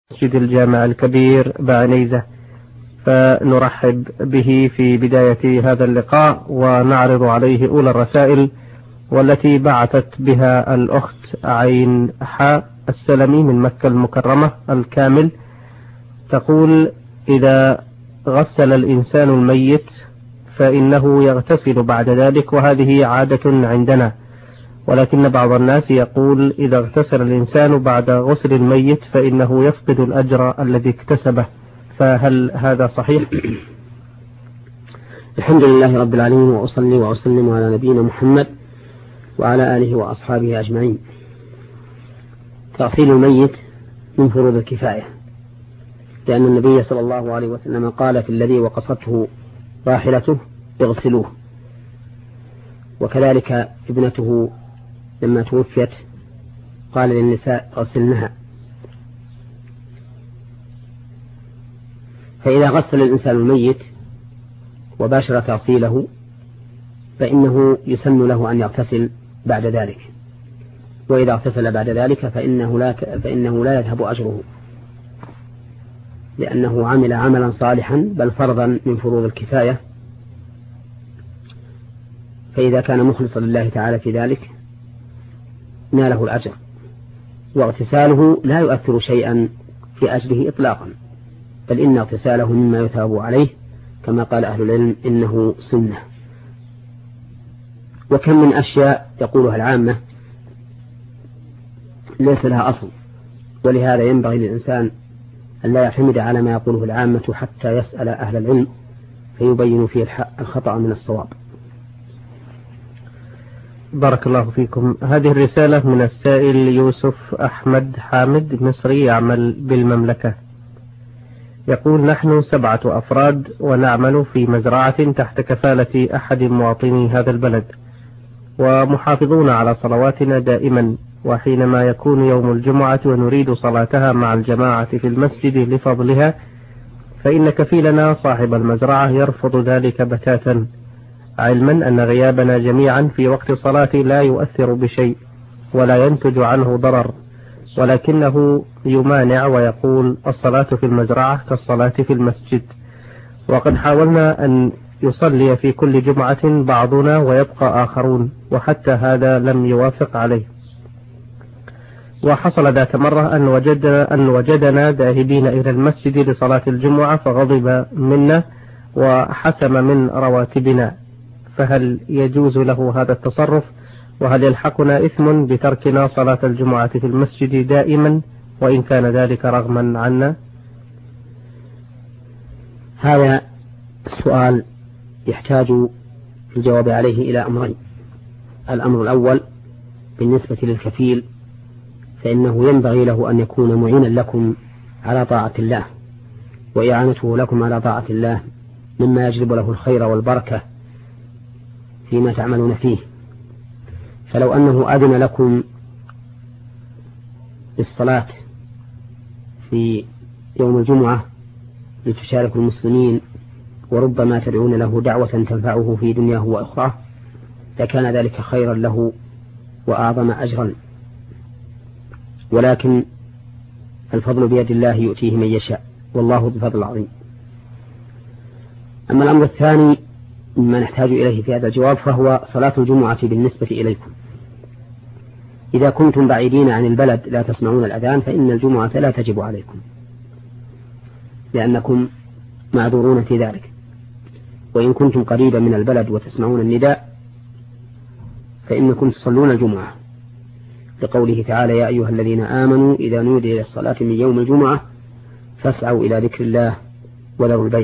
مسجد الجامع الكبير بعنيزة، فنرحب به في بداية هذا اللقاء ونعرض عليه أولى الرسائل والتي بعثت بها الأخت عين حاء السلمي من مكة المكرمة الكامل. تقول: إذا غسل الإنسان الميت فإنه يغتسل بعد ذلك، وهذه عادة عندنا، ولكن بعض الناس يقول إذا اغتسل الإنسان بعد غسل الميت فإنه يفقد الأجر الذي اكتسبه، فهل هذا صحيح؟ الحمد لله رب العالمين، وأصلي وأسلم على نبينا محمد وعلى آله وأصحابه أجمعين. تغسيل الميت من فروض الكفاية، لأن النبي صلى الله عليه وسلم قال في الذي وقصته راحلته: اغسلوه. وكذلك ابنته لما توفيت قال للنساء: اغسلنها. فإذا غسل الإنسان الميت وباشر تغسيله فإنه يسن له أن يغتسل بعد ذلك، وإذا اغتسل بعد ذلك فإنه لا يذهب أجره، لأنه عمل عملا صالحا بل فرضا من فروض الكفاية. فإذا كان مخلصا لله تعالى في ذلك ناله الأجر، واغتساله لا يؤثر شيئا في أجره إطلاقا، بل إن اغتساله مما يثاب عليه، كما قال أهل العلم: إنه سنة. وكم من أشياء يقولها العامة ليس لها أصل، ولهذا ينبغي للإنسان أن لا يعتمد على ما يقوله العامة حتى يسأل أهل العلم فيبين فيه الخطأ من الصواب. بارك الله فيكم. هذه الرسالة من السائل يوسف أحمد حامد، مصري يعمل بالمملكة. يقول: نحن 7 أفراد ونعمل في مزرعة تحت كفالة أحد مواطني هذا البلد، ومحافظون على صلواتنا دائما، وحينما يكون يوم الجمعة ونريد صلاتها مع الجماعة في المسجد لفضلها فإن كفيلنا صاحب المزرعة يرفض ذلك بتاتا، علما أن غيابنا جميعا في وقت الصلاة لا يؤثر بشيء ولا ينتج عنه ضرر، ولكنه يمانع ويقول: الصلاة في المزرعة كالصلاة في المسجد. وقد حاولنا أن يصلي في كل جمعة بعضنا ويبقى آخرون، وحتى هذا لم يوافق عليه. وحصل ذات مرة أن وجدنا ذاهبين إلى المسجد لصلاة الجمعة فغضب منا وحسم من رواتبنا، فهل يجوز له هذا التصرف؟ وهل يلحقنا إثم بتركنا صلاة الجمعة في المسجد دائما وإن كان ذلك رغما عنا؟ هذا السؤال يحتاج الجواب عليه إلى أمرين. الأمر الأول بالنسبة للكفيل، فإنه ينبغي له أن يكون معينا لكم على طاعة الله، وإعانته لكم على طاعة الله مما يجلب له الخير والبركة فيما تعملون فيه. فلو أنه أذن لكم بالصلاة في يوم الجمعة لتشاركوا المسلمين، وربما تدعون له دعوة تنفعه في دنياه وأخراه، لكان ذلك خيرا له وأعظم أجرا، ولكن الفضل بيد الله يؤتيه من يشاء، والله بفضل عظيم. أما الأمر الثاني مما نحتاج إليه في هذا الجواب فهو صلاة الجمعة بالنسبة إليكم. إذا كنتم بعيدين عن البلد لا تسمعون الأذان فإن الجمعة لا تجب عليكم، لأنكم معذورون في ذلك. وإن كنتم قريبا من البلد وتسمعون النداء فإنكم تصلون الجمعة، لقوله تعالى: يا أيها الذين آمنوا إذا نودي إلى الصلاة من يوم الجمعة فاسعوا إلى ذكر الله وذروا البيع.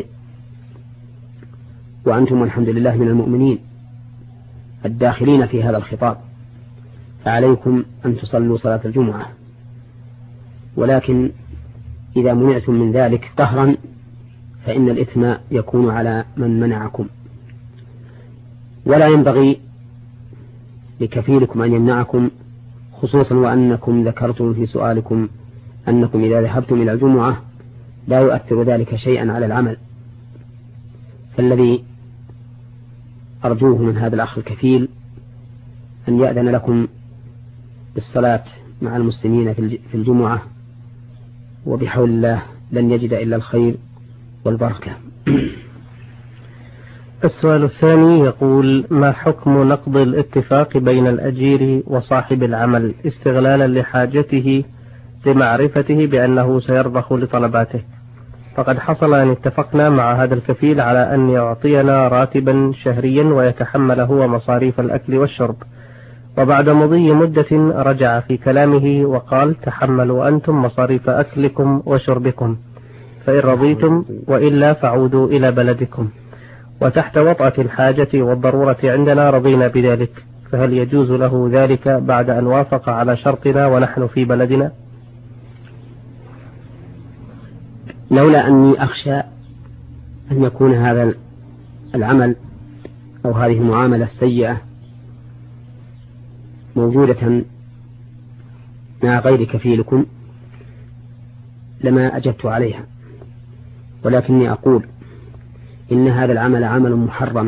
وأنتم والحمد لله من المؤمنين الداخلين في هذا الخطاب، فعليكم أن تصلوا صلاة الجمعة. ولكن إذا منعتم من ذلك قهرا فإن الإثم يكون على من منعكم، ولا ينبغي لكفيلكم أن يمنعكم، خصوصا وأنكم ذكرتم في سؤالكم أنكم إذا ذهبتم إلى الجمعة لا يؤثر ذلك شيئا على العمل. فالذي أرجوه من هذا الأخ الكفيل أن يأذن لكم بالصلاة مع المسلمين في الجمعة وبحول الله لن يجد إلا الخير والبركة. السؤال الثاني يقول: ما حكم نقض الاتفاق بين الأجير وصاحب العمل استغلالا لحاجته لمعرفته بأنه سيرضخ لطلباته؟ فقد حصل أن اتفقنا مع هذا الكفيل على أن يعطينا راتبا شهريا ويتحمل هو مصاريف الأكل والشرب، وبعد مضي مدة رجع في كلامه وقال: تحملوا أنتم مصاريف أكلكم وشربكم، فإن رضيتم وإلا فعودوا إلى بلدكم، وتحت وطأة الحاجة والضرورة عندنا رضينا بذلك، فهل يجوز له ذلك بعد أن وافق على شرطنا ونحن في بلدنا؟ لولا أني أخشى أن يكون هذا العمل أو هذه المعاملة السيئة موجودة مع غير كفيلكم لما أجبت عليها، ولكني أقول إن هذا العمل عمل محرم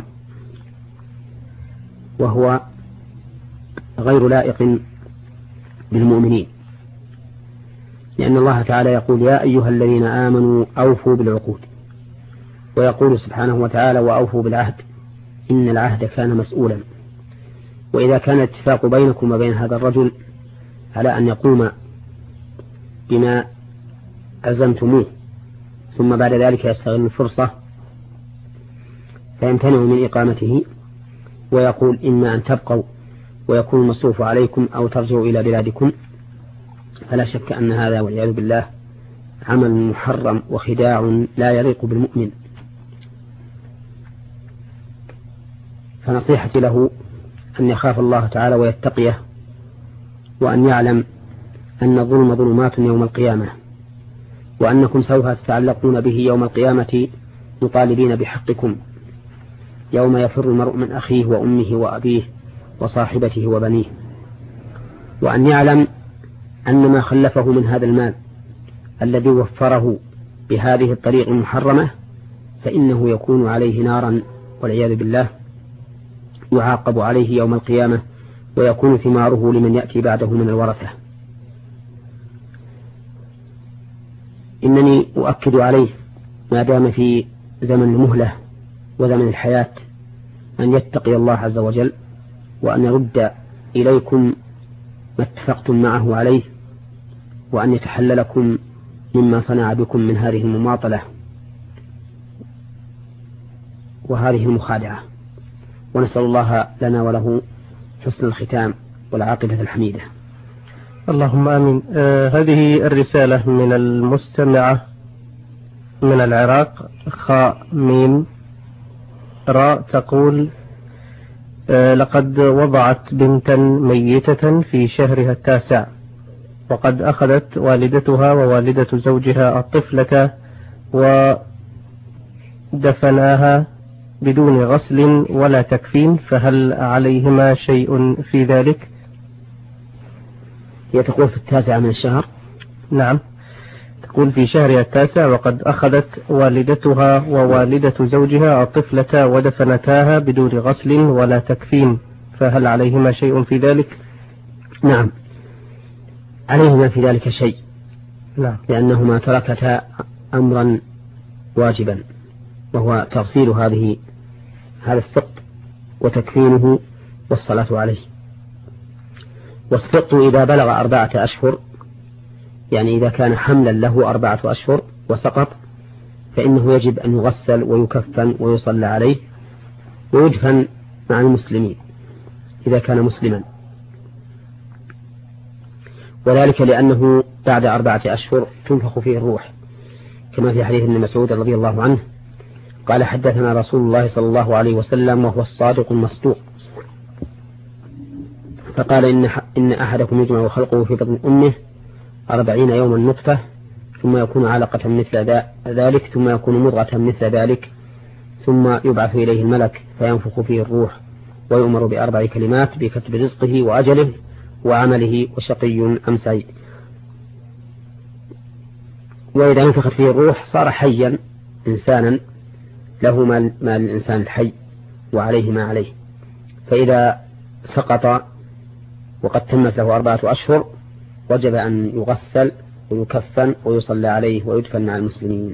وهو غير لائق بالمؤمنين، لأن الله تعالى يقول: يا أيها الذين آمنوا أوفوا بالعقود، ويقول سبحانه وتعالى: وأوفوا بالعهد إن العهد كان مسؤولا. وإذا كان الاتفاق بينكم وبين هذا الرجل على أن يقوم بما ألزمتموه ثم بعد ذلك يستغل الفرصة فيمتنع من إقامته ويقول: إما أن تبقوا ويكون المصروف عليكم أو ترجعوا إلى بلادكم، فلا شك أن هذا والعياذ بالله عمل محرم وخداع لا يليق بالمؤمن. فنصيحتي له أن يخاف الله تعالى ويتقيه، وأن يعلم أن الظلم ظلمات يوم القيامة، وأنكم سوف تتعلقون به يوم القيامة مطالبين بحقكم، يوم يفر المرء من أخيه وأمه وأبيه وصاحبته وبنيه. وأن يعلم أن ما خلفه من هذا المال الذي وفره بهذه الطريق المحرمة فإنه يكون عليه نارا والعياذ بالله، يعاقب عليه يوم القيامة ويكون ثماره لمن يأتي بعده من الورثة. إنني أؤكد عليه ما دام في زمن المهلة وزمن الحياة أن يتقي الله عز وجل، وأن يرد إليكم ما اتفقتم معه عليه، وأن يتحللكم مما صنع بكم من هذه المماطلة وهذه المخادعة، ونسأل الله لنا وله حسن الختام والعاقبة الحميدة. اللهم آمين. هذه الرسالة من المستمعة من العراق خاء ميم راء تقول: لقد وضعت بنتا ميتة في شهرها التاسع، وقد أخذت والدتها ووالدة زوجها الطفلة ودفناها بدون غسل ولا تكفين، فهل عليهما شيء في ذلك؟ هي تقول في التاسع من الشهر. نعم، تقول في شهرها التاسع وقد أخذت والدتها ووالدة زوجها الطفلة ودفنتاها بدون غسل ولا تكفين، فهل عليهما شيء في ذلك؟ نعم، عليهما في ذلك شيء. نعم. لأنهما تركتا أمرا واجبا، وهو تغسيل هذا السقط وتكفينه والصلاة عليه. والسقط إذا بلغ 4 أشهر، يعني إذا كان حملا له 4 أشهر وسقط، فإنه يجب أن يغسل ويكفن ويصلى عليه ويدفن مع المسلمين إذا كان مسلما، وذلك لأنه بعد 4 أشهر تنفخ فيه الروح، كما في حديث ابن مسعود رضي الله عنه قال: حدثنا رسول الله صلى الله عليه وسلم وهو الصادق المصدوق، فقال: إن أحدكم يجمع خلقه في بطن أمه 40 يوما نطفة، ثم يكون علقة مثل ذلك، ثم يكون مضغة مثل ذلك، ثم يبعث إليه الملك فينفخ فيه الروح ويؤمر ب4 كلمات بكتب رزقه وأجله وعمله وشقي أم سعيد. وإذا نفخت فيه الروح صار حيا إنسانا له ما للإنسان الحي وعليه ما عليه. فإذا سقط وقد تمت له 4 أشهر وجب أن يغسل ويكفن ويصلى عليه ويدفن مع المسلمين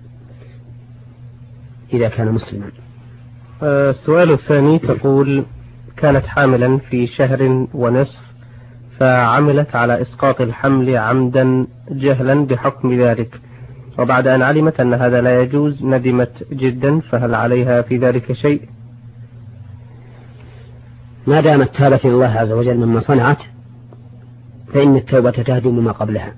إذا كان مسلما. السؤال الثاني تقول: كانت حاملا في شهر ونصف فعملت على إسقاط الحمل عمدا جهلا بحكم ذلك، وبعد أن علمت أن هذا لا يجوز ندمت جدا، فهل عليها في ذلك شيء؟ ما دامت تابت إلى الله عز وجل مما صنعت فإن التوبة تهدم ما قبلها،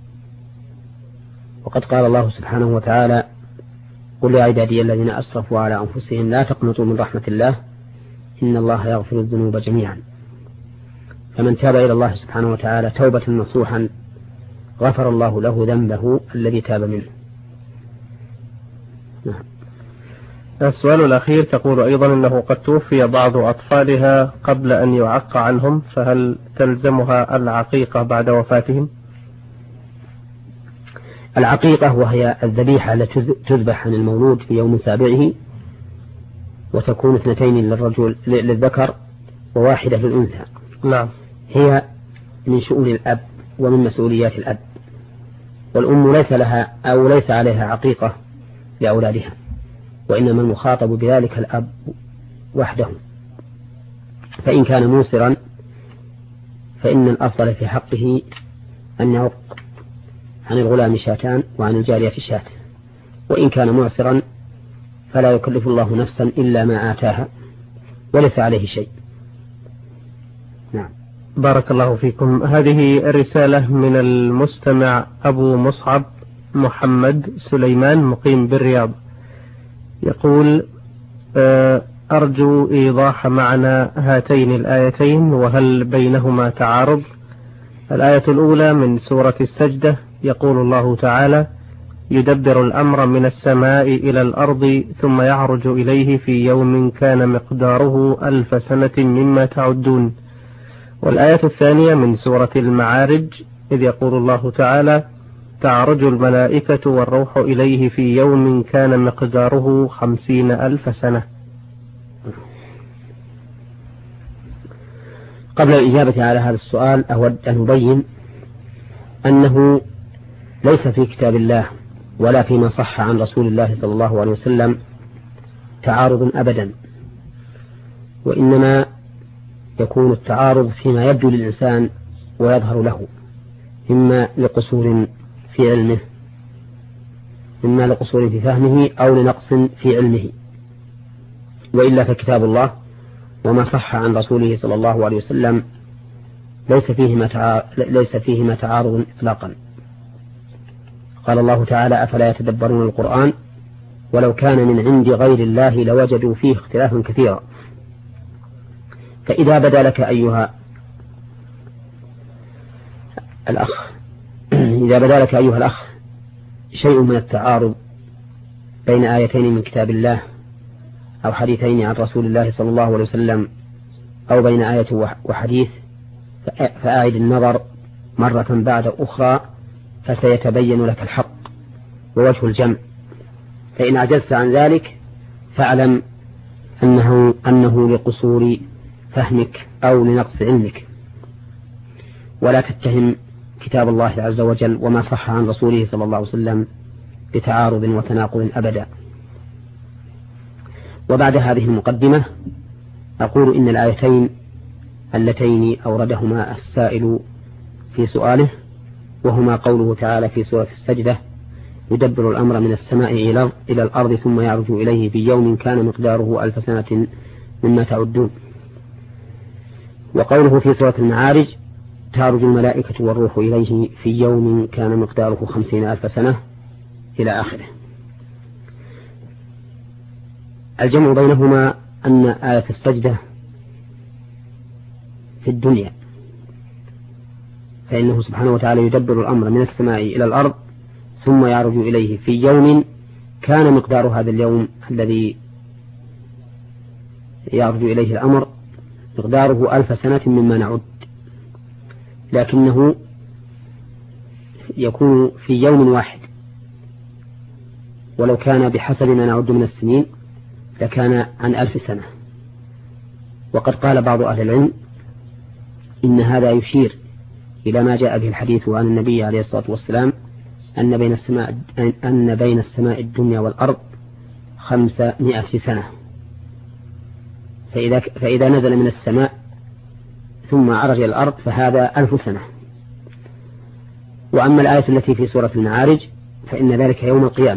وقد قال الله سبحانه وتعالى: قل يا عبادي الذين أسرفوا على أنفسهم لا تقنطوا من رحمة الله إن الله يغفر الذنوب جميعا. فمن تاب إلى الله سبحانه وتعالى توبة نصوحا غفر الله له ذنبه الذي تاب منه. نعم. السؤال الأخير تقول أيضا أنه قد توفي بعض أطفالها قبل أن يعق عنهم، فهل تلزمها العقيقة بعد وفاتهم؟ العقيقة وهي الذبيحة التي تذبح عن المولود في يوم سابعه، وتكون 2 للذكر وواحدة للأنثى. نعم. هي من شؤون الأب ومن مسؤوليات الأب، والأم ليس لها أو ليس عليها عقيقة لأولادها، وإنما المخاطب بذلك الأب وحده. فإن كان موسرا فإن الأفضل في حقه أن يعق عن الغلام 2 وعن الجارية 1، وإن كان معسرا فلا يكلف الله نفسا إلا ما آتاها وليس عليه شيء. نعم. بارك الله فيكم. هذه الرسالة من المستمع أبو مصعب محمد سليمان مقيم بالرياض، يقول: أرجو إيضاح معنى هاتين الآيتين وهل بينهما تعارض. الآية الأولى من سورة السجدة يقول الله تعالى: يدبر الأمر من السماء إلى الأرض ثم يعرج إليه في يوم كان مقداره 1000 سنة مما تعدون. والآية الثانية من سورة المعارج إذ يقول الله تعالى: تعرج الملائكة والروح إليه في يوم كان مقداره 50,000 سنة. قبل الإجابة على هذا السؤال أود أن أبين أنه ليس في كتاب الله ولا فيما صح عن رسول الله صلى الله عليه وسلم تعارض أبدا، وإنما يكون التعارض فيما يبدو للإنسان ويظهر له، إما لقصور في علمه، إما لقصور في فهمه، أو لنقص في علمه. وإلا فكتاب الله وما صح عن رسوله صلى الله عليه وسلم ليس فيهما تعارض إطلاقا. قال الله تعالى: أفلا يتدبرون القرآن ولو كان من عند غير الله لوجدوا فيه اختلافا كثيرا. فإذا بدا لك أيها الأخ شيء من التعارض بين آيتين من كتاب الله أو حديثين عن رسول الله صلى الله عليه وسلم أو بين آية وحديث، فأعد النظر مرة بعد أخرى فسيتبين لك الحق ووجه الجمع. فإن عجزت عن ذلك فاعلم أنه لقصور فهمك أو لنقص علمك، ولا تتهم كتاب الله عز وجل وما صح عن رسوله صلى الله عليه وسلم بتعارض وتناقض أبدا. وبعد هذه المقدمة أقول إن الآيتين اللتين أوردهما السائل في سؤاله، وهما قوله تعالى في سورة السجدة: يدبر الأمر من السماء إلى الأرض ثم يعرج إليه في يوم كان مقداره 1000 سنة مما تعدون، وقوله في سورة المعارج: تعرج الملائكة والروح إليه في يوم كان مقداره 50,000 سنة إلى آخره. الجمع بينهما أن آية السجدة في الدنيا، فإنه سبحانه وتعالى يدبر الأمر من السماء إلى الأرض ثم يعرج إليه في يوم كان مقدار هذا اليوم الذي يعرج إليه الأمر مقداره 1000 سنة مما نعد، لكنه يكون في يوم واحد، ولو كان بحسب ما نعد من السنين لكان عن 1000 سنة. وقد قال بعض أهل العلم إن هذا يشير إلى ما جاء به الحديث عن النبي عليه الصلاة والسلام أن بين السماء الدنيا والأرض 500 سنة. فإذا نزل من السماء ثم عرج إلى الأرض فهذا 1000 سنة. وأما الآية التي في سورة المعارج فإن ذلك يوم القيامة،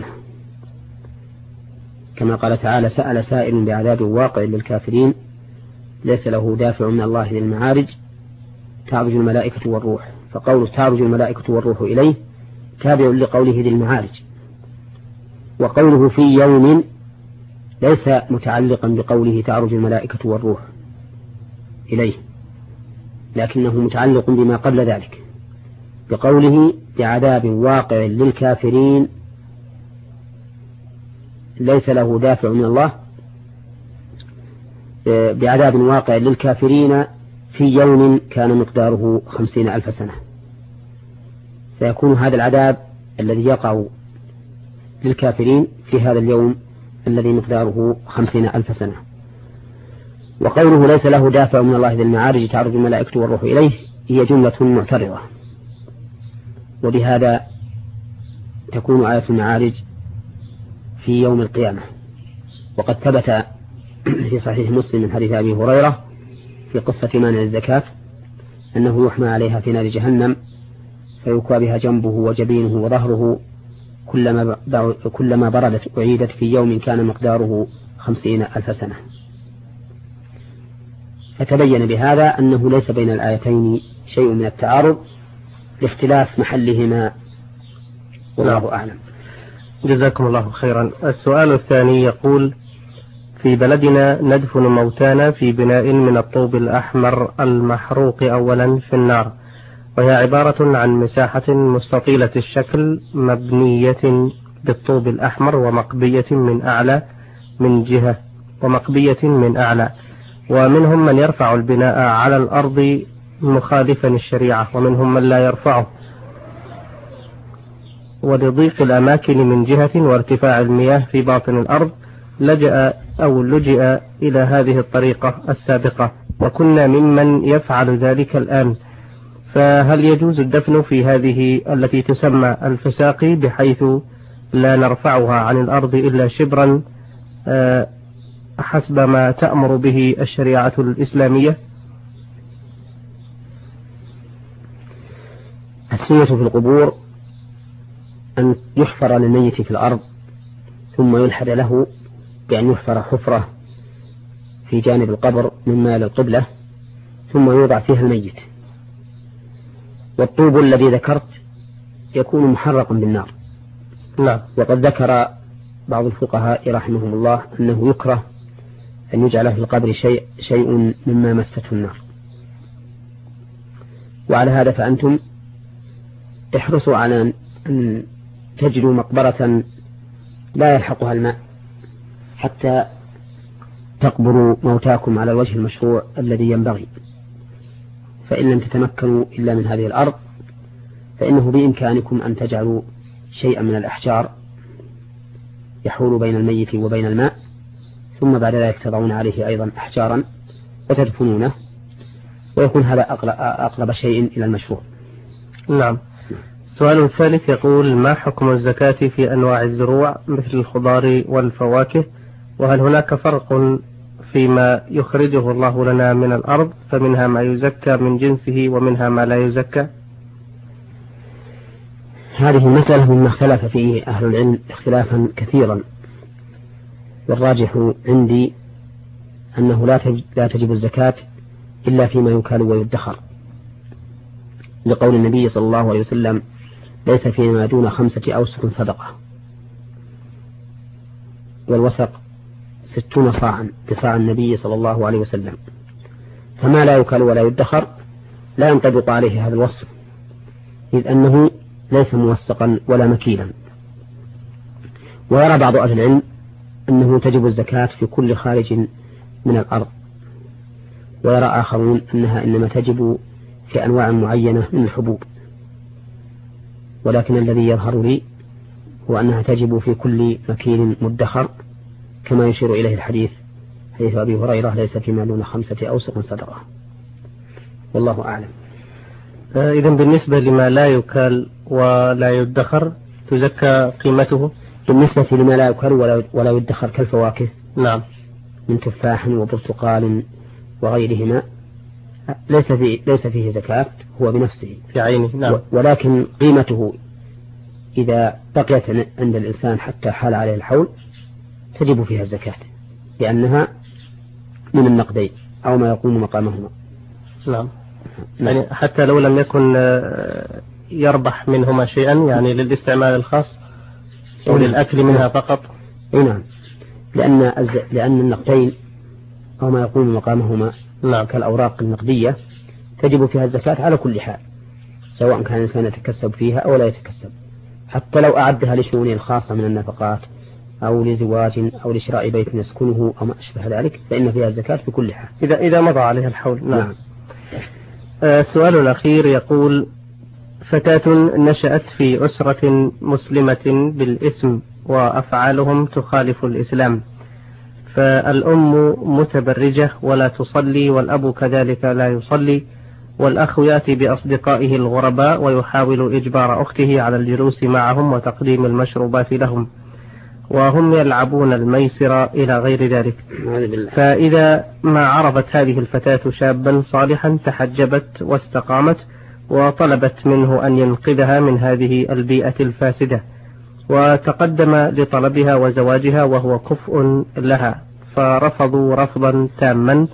كما قال تعالى: سأل سائل بعذاب واقع للكافرين ليس له دافع من الله ذي المعارج تعرج الملائكة والروح. فقول تعرج الملائكة والروح إليه تابع لقوله ذي المعارج، وقوله في يوم ليس متعلقا بقوله تعرج الملائكة والروح إليه، لكنه متعلق بما قبل ذلك بقوله بعذاب واقع للكافرين ليس له دافع من الله، بعذاب واقع للكافرين في يوم كان مقداره 50,000 سنة. فيكون هذا العذاب الذي يقع للكافرين في هذا اليوم الذي مقداره 50,000 سنة. وقوله ليس له دافع من الله ذي المعارج تعرج الملائكة والروح إليه هي جملة معترضة، وبهذا تكون آية المعارج في يوم القيامة. وقد ثبت في صحيح مسلم من حديث أبي هريرة في قصة مانع الزكاة أنه يحمى عليها في نار جهنم فيكوى بها جنبه وجبينه وظهره كلما بردت أعيدت في يوم كان مقداره 50,000 سنة. فتبين بهذا أنه ليس بين الآيتين شيء من التعارض لاختلاف محلهما، والله أعلم. جزاكم الله خيرا. السؤال الثاني يقول: في بلدنا ندفن موتانا في بناء من الطوب الأحمر المحروق أولا في النار، وهي عبارة عن مساحة مستطيلة الشكل مبنية بالطوب الأحمر ومقبية من أعلى من جهة ومنهم من يرفع البناء على الأرض مخالفا الشريعة ومنهم من لا يرفعه، ولضيق الأماكن من جهة وارتفاع المياه في باطن الأرض لجأ إلى هذه الطريقة السابقة، وكنا ممن يفعل ذلك الآن. فهل يجوز الدفن في هذه التي تسمى الفساقي بحيث لا نرفعها عن الأرض إلا شبرا حسب ما تأمر به الشريعة الإسلامية؟ السنة في القبور أن يحفر للميت في الأرض ثم يلحد له بأن يحفر حفرة في جانب القبر من مال القبلة ثم يوضع فيها الميت. والطوب الذي ذكرت يكون محرقا بالنار. لا. وقد ذكر بعض الفقهاء رحمهم الله أنه يكره أن يجعل في القبر شيء مما مسته النار. وعلى هذا فأنتم احرصوا على أن تجدوا مقبرة لا يلحقها الماء حتى تقبروا موتاكم على الوجه المشروع الذي ينبغي. فإن لم تتمكنوا إلا من هذه الأرض فإنه بإمكانكم أن تجعلوا شيئا من الأحجار يحول بين الميت وبين الماء، ثم بعد ذلك تضعون عليه أيضا أحجارا وتدفنونه، ويكون هذا أقرب شيء إلى المشروع. نعم. السؤال الثالث يقول: ما حكم الزكاة في أنواع الزروع مثل الخضار والفواكه؟ وهل هناك فرق فيما يخرجه الله لنا من الأرض فمنها ما يزكى من جنسه ومنها ما لا يزكى؟ هذه المسألة مما اختلف فيه أهل العلم اختلافا كثيرا، والراجح عندي أنه لا تجب الزكاة إلا فيما يكال ويدخر، لقول النبي صلى الله عليه وسلم: ليس فيما دون 5 أوسق صدقة. والوسق 60 صاعا بصاع النبي صلى الله عليه وسلم، فما لا يكال ولا يدخر لا ينطبق عليه هذا الوصف، إذ أنه ليس موسقا ولا مكيلا. ويرى بعض أهل العلم أنه تجب الزكاة في كل خارج من الأرض، ويرى آخرون أنها إنما تجب في أنواع معينة من الحبوب، ولكن الذي يظهر لي هو أنها تجب في كل مكين مدخر، كما يشير إليه الحديث حديث أبي هريرة: ليس فيما دون 5 أوسق صدقة. والله أعلم. إذن بالنسبة لما لا يكال ولا يدخر تزكى قيمته؟ بالنسبة لما لا يكال ولا يدخر كالفواكه نعم، من تفاح وبرتقال وغيرهما ليس فيه زكاة، هو بنفسه في عينه. نعم. ولكن قيمته إذا بقيت عند الإنسان حتى حال عليه الحول تجب فيها الزكاة، لأنها من النقدين أو ما يقوم مقامهما. نعم. يعني حتى لو لم يكن يربح منهما شيئا، يعني للاستعمال الخاص أو للأكل منها فقط. نعم، لأن النقدين أو ما يقوم مقامهما كالأوراق النقدية تجب فيها الزكاة على كل حال، سواء كان الإنسان يتكسب فيها أو لا يتكسب، حتى لو أعدها لشؤونه الخاصة من النفقات أو لزواج أو لشراء بيت يسكنه أو ما أشبه ذلك، فإن فيها الزكاة في كل حال إذا مضى عليها الحول. نعم. السؤال الأخير يقول: فتاة نشأت في أسرة مسلمة بالاسم وأفعالهم تخالف الإسلام، فالأم متبرجة ولا تصلي، والأب كذلك لا يصلي، والأخ يأتي بأصدقائه الغرباء ويحاول إجبار أخته على الجلوس معهم وتقديم المشروبات لهم، وهم يلعبون الميسر إلى غير ذلك. فإذا ما عرفت هذه الفتاة شابا صالحا تحجبت واستقامت وطلبت منه أن ينقذها من هذه البيئة الفاسدة، وتقدم لطلبها وزواجها وهو كفء لها، فرفضوا رفضا تاما،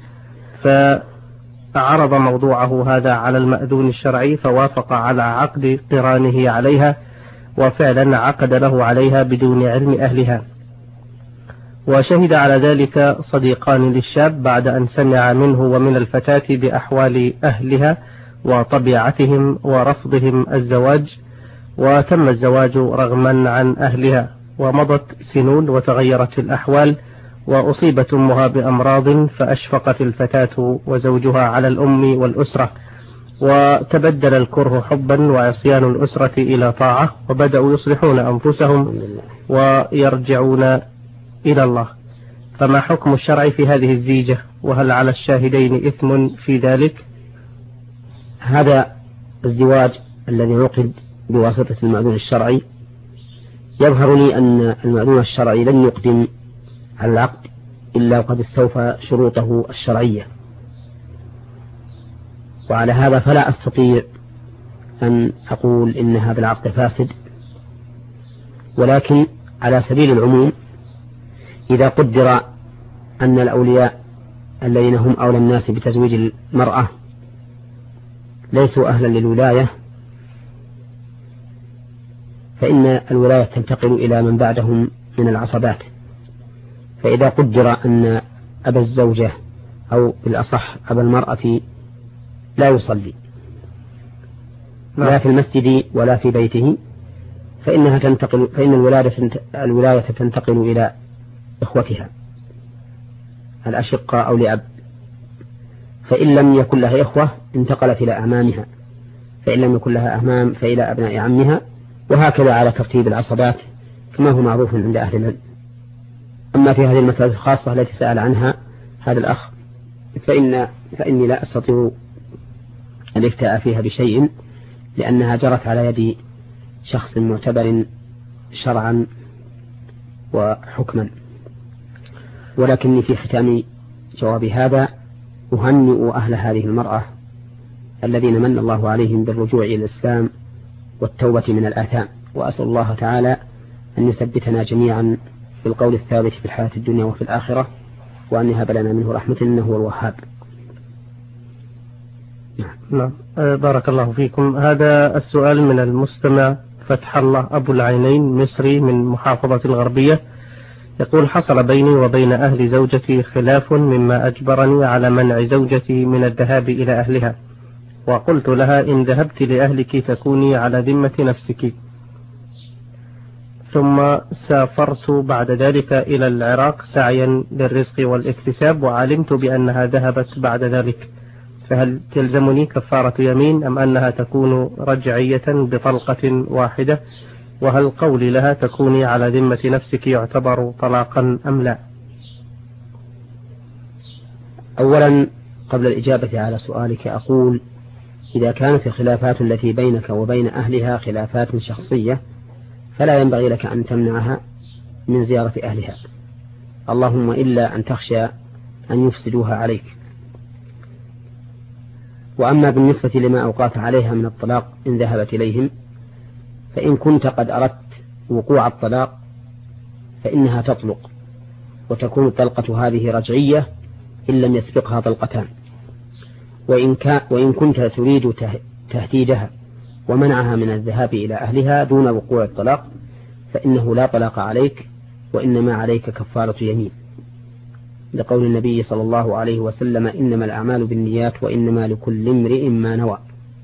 فعرض موضوعه هذا على المأذون الشرعي فوافق على عقد قرانه عليها، وفعلا عقد له عليها بدون علم أهلها، وشهد على ذلك صديقان للشاب بعد أن سمع منه ومن الفتاة بأحوال أهلها وطبيعتهم ورفضهم الزواج، وتم الزواج رغما عن أهلها، ومضت سنون وتغيرت الأحوال، وأصيبت أمها بأمراض فأشفقت الفتاة وزوجها على الأم والأسرة، وتبدل الكره حبا وعصيان الأسرة إلى طاعة، وبدأوا يصلحون أنفسهم ويرجعون إلى الله. فما حكم الشرع في هذه الزيجة؟ وهل على الشاهدين إثم في ذلك؟ هذا الزواج الذي عقد بواسطة المأذون الشرعي يظهر لي أن المأذون الشرعي لن يقدم على العقد إلا وقد استوفى شروطه الشرعية، وعلى هذا فلا أستطيع أن أقول إن هذا العقد فاسد، ولكن على سبيل العموم إذا قدر أن الأولياء الذين هم أولى الناس بتزويج المرأة ليسوا أهلا للولاية، فإن الولاية تنتقل إلى من بعدهم من العصبات. فإذا قدر أن أبا الزوجة أو بالأصح أبا المرأة لا يصلي لا في المسجد ولا في بيته، فإن الولاية تنتقل إلى إخوتها الأشقاء أو لأب، فإن لم يكن لها إخوة انتقلت إلى أعمامها، فإن لم يكن لها أعمام فإلى أبناء عمها، وهكذا على ترتيب العصبات كما هو معروف عند أهل العلم. أما في هذه المسألة الخاصة التي سأل عنها هذا الأخ فإني لا أستطيع الافتاء فيها بشيء، لأنها جرت على يد شخص معتبر شرعا وحكما. ولكني في ختام جوابي هذا أهنئ أهل هذه المرأة الذين من الله عليهم بالرجوع إلى الإسلام والتوبة من الآثام، وأسأل الله تعالى أن يثبتنا جميعا بالقول الثابت في الحياة الدنيا وفي الآخرة، وأن يهب لنا منه رحمة إنه هو الوهاب. نعم. بارك الله فيكم. هذا السؤال من المستمع فتح الله أبو العينين مصري من محافظة الغربية، يقول: حصل بيني وبين أهل زوجتي خلاف مما أجبرني على منع زوجتي من الذهاب إلى أهلها، وقلت لها: إن ذهبت لأهلك تكوني على ذمة نفسك. ثم سافرت بعد ذلك إلى العراق سعيا للرزق والاكتساب، وعلمت بأنها ذهبت بعد ذلك، فهل تلزمني كفارة يمين أم أنها تكون رجعية بطلقة واحدة؟ وهل قولي لها تكوني على ذمة نفسك يعتبر طلاقا أم لا؟ أولا قبل الإجابة على سؤالك أقول إذا كانت الخلافات التي بينك وبين أهلها خلافات شخصية فلا ينبغي لك أن تمنعها من زيارة أهلها، اللهم إلا أن تخشى أن يفسدوها عليك. وأما بالنسبة لما أوقات عليها من الطلاق إن ذهبت إليهم، فإن كنت قد أردت وقوع الطلاق فإنها تطلق، وتكون الطلقة هذه رجعية إن لم يسبقها طلقتان. وإن كنت تريد تهديدها ومنعها من الذهاب إلى أهلها دون وقوع الطلاق فإنه لا طلاق عليك، وإنما عليك كفارة يمين، لقول النبي صلى الله عليه وسلم: إنما الأعمال بالنيات وإنما لكل امرئ ما نوى.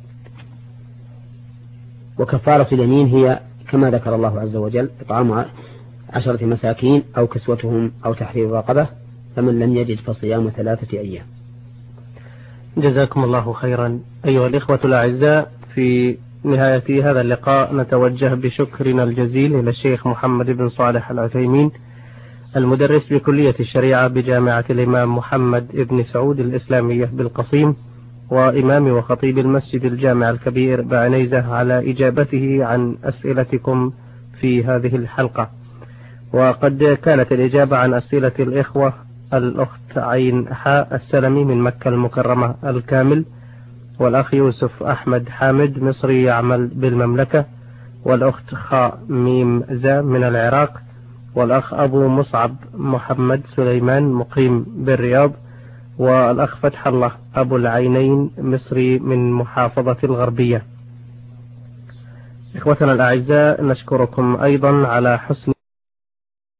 وكفارة اليمين هي كما ذكر الله عز وجل: إطعام 10 مساكين أو كسوتهم أو تحرير رقبة، فمن لم يجد فصيام 3 أيام. جزاكم الله خيرا. أيها الإخوة الأعزاء، في نهاية هذا اللقاء نتوجه بشكرنا الجزيل إلى الشيخ محمد بن صالح العثيمين، المدرس بكلية الشريعة بجامعة الإمام محمد بن سعود الإسلامية بالقصيم، وإمام وخطيب المسجد الجامع الكبير بعنيزة، على إجابته عن أسئلتكم في هذه الحلقة. وقد كانت الإجابة عن أسئلة الإخوة: الأخت عين حاء السلمي من مكة المكرمة الكامل، والأخ يوسف أحمد حامد مصري يعمل بالمملكة، والأخت خاء ميم زا من العراق، والأخ أبو مصعب محمد سليمان مقيم بالرياض، والأخ فتح الله أبو العينين مصري من محافظة الغربية. إخوتنا الأعزاء، نشكركم أيضا على حسن